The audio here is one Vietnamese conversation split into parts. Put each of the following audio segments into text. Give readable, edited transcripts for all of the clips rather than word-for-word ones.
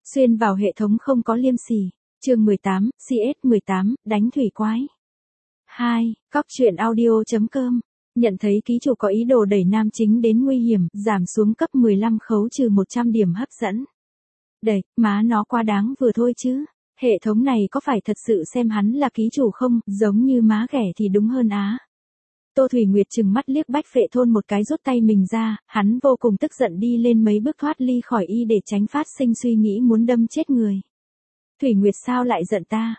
Xuyên vào hệ thống không có liêm sỉ. Chương 18, CS18, đánh thủy quái. 2. Cóc truyện audio.com. Nhận thấy ký chủ có ý đồ đẩy nam chính đến nguy hiểm, giảm xuống cấp 15 khấu trừ 100 điểm hấp dẫn. Đẩy, má nó quá đáng vừa thôi chứ. Hệ thống này có phải thật sự xem hắn là ký chủ không, giống như má ghẻ thì đúng hơn á. Tô Thủy Nguyệt trừng mắt liếc Bách Phệ Thôn một cái rút tay mình ra, hắn vô cùng tức giận đi lên mấy bước thoát ly khỏi y để tránh phát sinh suy nghĩ muốn đâm chết người. Thủy Nguyệt sao lại giận ta?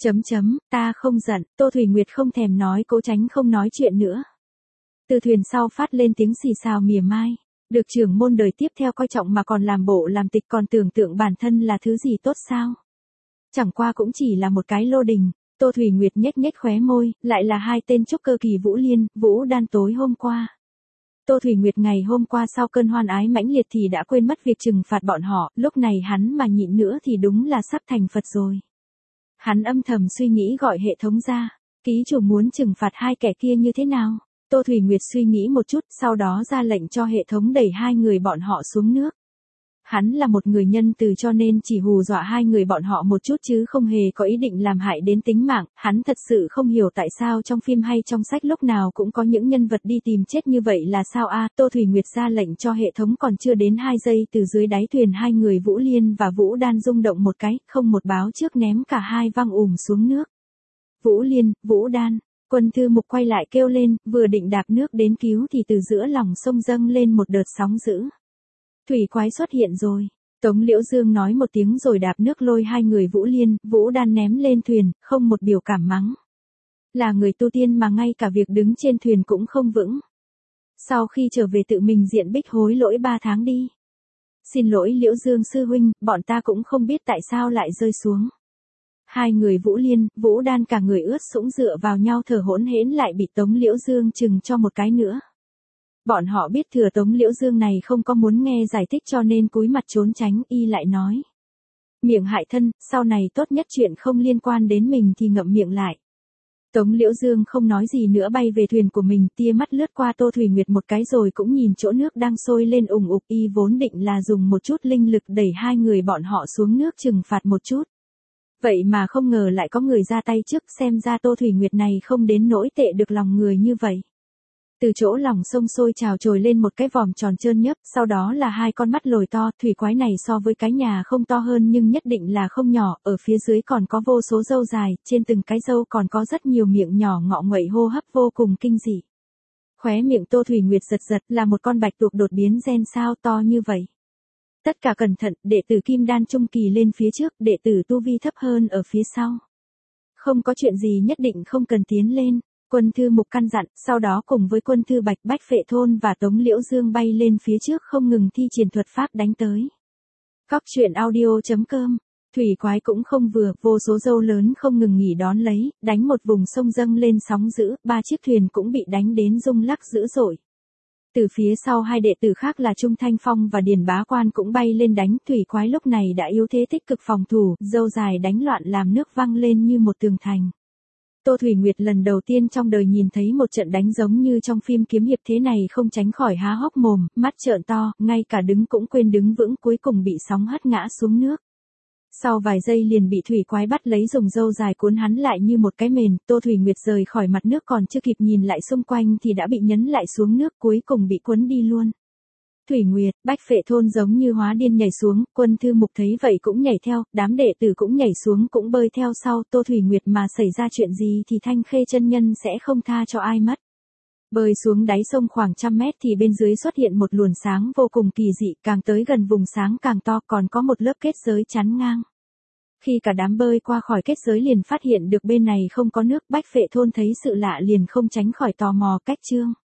Ta không giận, Tô Thủy Nguyệt không thèm nói cố tránh không nói chuyện nữa. Từ thuyền sau phát lên tiếng xì xào mỉa mai. Được trưởng môn đời tiếp theo coi trọng mà còn làm bộ làm tịch còn tưởng tượng bản thân là thứ gì tốt sao? Chẳng qua cũng chỉ là một cái lô đình. Tô Thủy Nguyệt nhếch nhếch khóe môi, lại là hai tên trúc cơ kỳ Vũ Liên, Vũ Đan tối hôm qua. Tô Thủy Nguyệt ngày hôm qua sau cơn hoan ái mãnh liệt thì đã quên mất việc trừng phạt bọn họ, lúc này hắn mà nhịn nữa thì đúng là sắp thành Phật rồi. Hắn âm thầm suy nghĩ gọi hệ thống ra, ký chủ muốn trừng phạt hai kẻ kia như thế nào? Tô Thủy Nguyệt suy nghĩ một chút, sau đó ra lệnh cho hệ thống đẩy hai người bọn họ xuống nước. Hắn là một người nhân từ cho nên chỉ hù dọa hai người bọn họ một chút chứ không hề có ý định làm hại đến tính mạng. Hắn thật sự không hiểu tại sao trong phim hay trong sách lúc nào cũng có những nhân vật đi tìm chết như vậy là sao a? Tô Thủy Nguyệt ra lệnh cho hệ thống còn chưa đến 2 giây từ dưới đáy thuyền hai người Vũ Liên và Vũ Đan rung động một cái, không một báo trước ném cả hai văng xuống nước. Vũ Liên, Vũ Đan, Quân Thư Mục quay lại kêu lên, vừa định đạp nước đến cứu thì từ giữa lòng sông dâng lên một đợt sóng dữ. Thủy quái xuất hiện rồi. Tống Liễu Dương nói một tiếng rồi đạp nước lôi hai người Vũ Liên, Vũ Đan ném lên thuyền, không một biểu cảm mắng. Là người tu tiên mà ngay cả việc đứng trên thuyền cũng không vững. Sau khi trở về tự mình diện bích hối lỗi 3 tháng đi. Xin lỗi Liễu Dương sư huynh, bọn ta cũng không biết tại sao lại rơi xuống. Hai người Vũ Liên, Vũ Đan cả người ướt sũng dựa vào nhau thở hỗn hển lại bị Tống Liễu Dương chừng cho một cái nữa. Bọn họ biết thừa Tống Liễu Dương này không có muốn nghe giải thích cho nên cúi mặt trốn tránh, y lại nói. Miệng hại thân, sau này tốt nhất chuyện không liên quan đến mình thì ngậm miệng lại. Tống Liễu Dương không nói gì nữa bay về thuyền của mình, tia mắt lướt qua Tô Thủy Nguyệt một cái rồi cũng nhìn chỗ nước đang sôi lên ùng ục, y vốn định là dùng một chút linh lực đẩy hai người bọn họ xuống nước trừng phạt một chút. Vậy mà không ngờ lại có người ra tay trước, xem ra Tô Thủy Nguyệt này không đến nỗi tệ được lòng người như vậy. Từ chỗ lòng sông sôi trào trồi lên một cái vòm tròn trơn nhấp, sau đó là hai con mắt lồi to, thủy quái này so với cái nhà không to hơn nhưng nhất định là không nhỏ, ở phía dưới còn có vô số râu dài, trên từng cái râu còn có rất nhiều miệng nhỏ ngọ nguậy hô hấp vô cùng kinh dị. Khóe miệng Tô Thủy Nguyệt giật giật, là một con bạch tuộc đột biến gen sao to như vậy. Tất cả cẩn thận, đệ tử Kim Đan trung kỳ lên phía trước, đệ tử tu vi thấp hơn ở phía sau. Không có chuyện gì nhất định không cần tiến lên. Quân Thư Mục căn dặn, sau đó cùng với Quân Thư Bạch, Bách Phệ Thôn và Tống Liễu Dương bay lên phía trước không ngừng thi triển thuật pháp đánh tới. Cóc truyện audio.com. Thủy quái cũng không vừa, vô số dâu lớn không ngừng nghỉ đón lấy, đánh một vùng sông dâng lên sóng dữ, 3 chiếc thuyền cũng bị đánh đến rung lắc dữ dội. Từ phía sau hai đệ tử khác là Trung Thanh Phong và Điền Bá Quan cũng bay lên đánh, thủy quái lúc này đã yếu thế tích cực phòng thủ, dâu dài đánh loạn làm nước văng lên như một tường thành. Tô Thủy Nguyệt lần đầu tiên trong đời nhìn thấy một trận đánh giống như trong phim kiếm hiệp thế này không tránh khỏi há hốc mồm, mắt trợn to, ngay cả đứng cũng quên đứng vững cuối cùng bị sóng hất ngã xuống nước. Sau vài giây liền bị thủy quái bắt lấy dùng râu dài cuốn hắn lại như một cái mền, Tô Thủy Nguyệt rời khỏi mặt nước còn chưa kịp nhìn lại xung quanh thì đã bị nhấn lại xuống nước cuối cùng bị cuốn đi luôn. Thủy Nguyệt, Bách Phệ Thôn giống như hóa điên nhảy xuống, Quân Thư Mục thấy vậy cũng nhảy theo, đám đệ tử cũng nhảy xuống cũng bơi theo sau, Tô Thủy Nguyệt mà xảy ra chuyện gì thì Thanh Khê chân nhân sẽ không tha cho ai mất. Bơi xuống đáy sông khoảng 100 mét thì bên dưới xuất hiện một luồng sáng vô cùng kỳ dị, càng tới gần vùng sáng càng to còn có một lớp kết giới chắn ngang. Khi cả đám bơi qua khỏi kết giới liền phát hiện được bên này không có nước, Bách Phệ Thôn thấy sự lạ liền không tránh khỏi tò mò cách chương.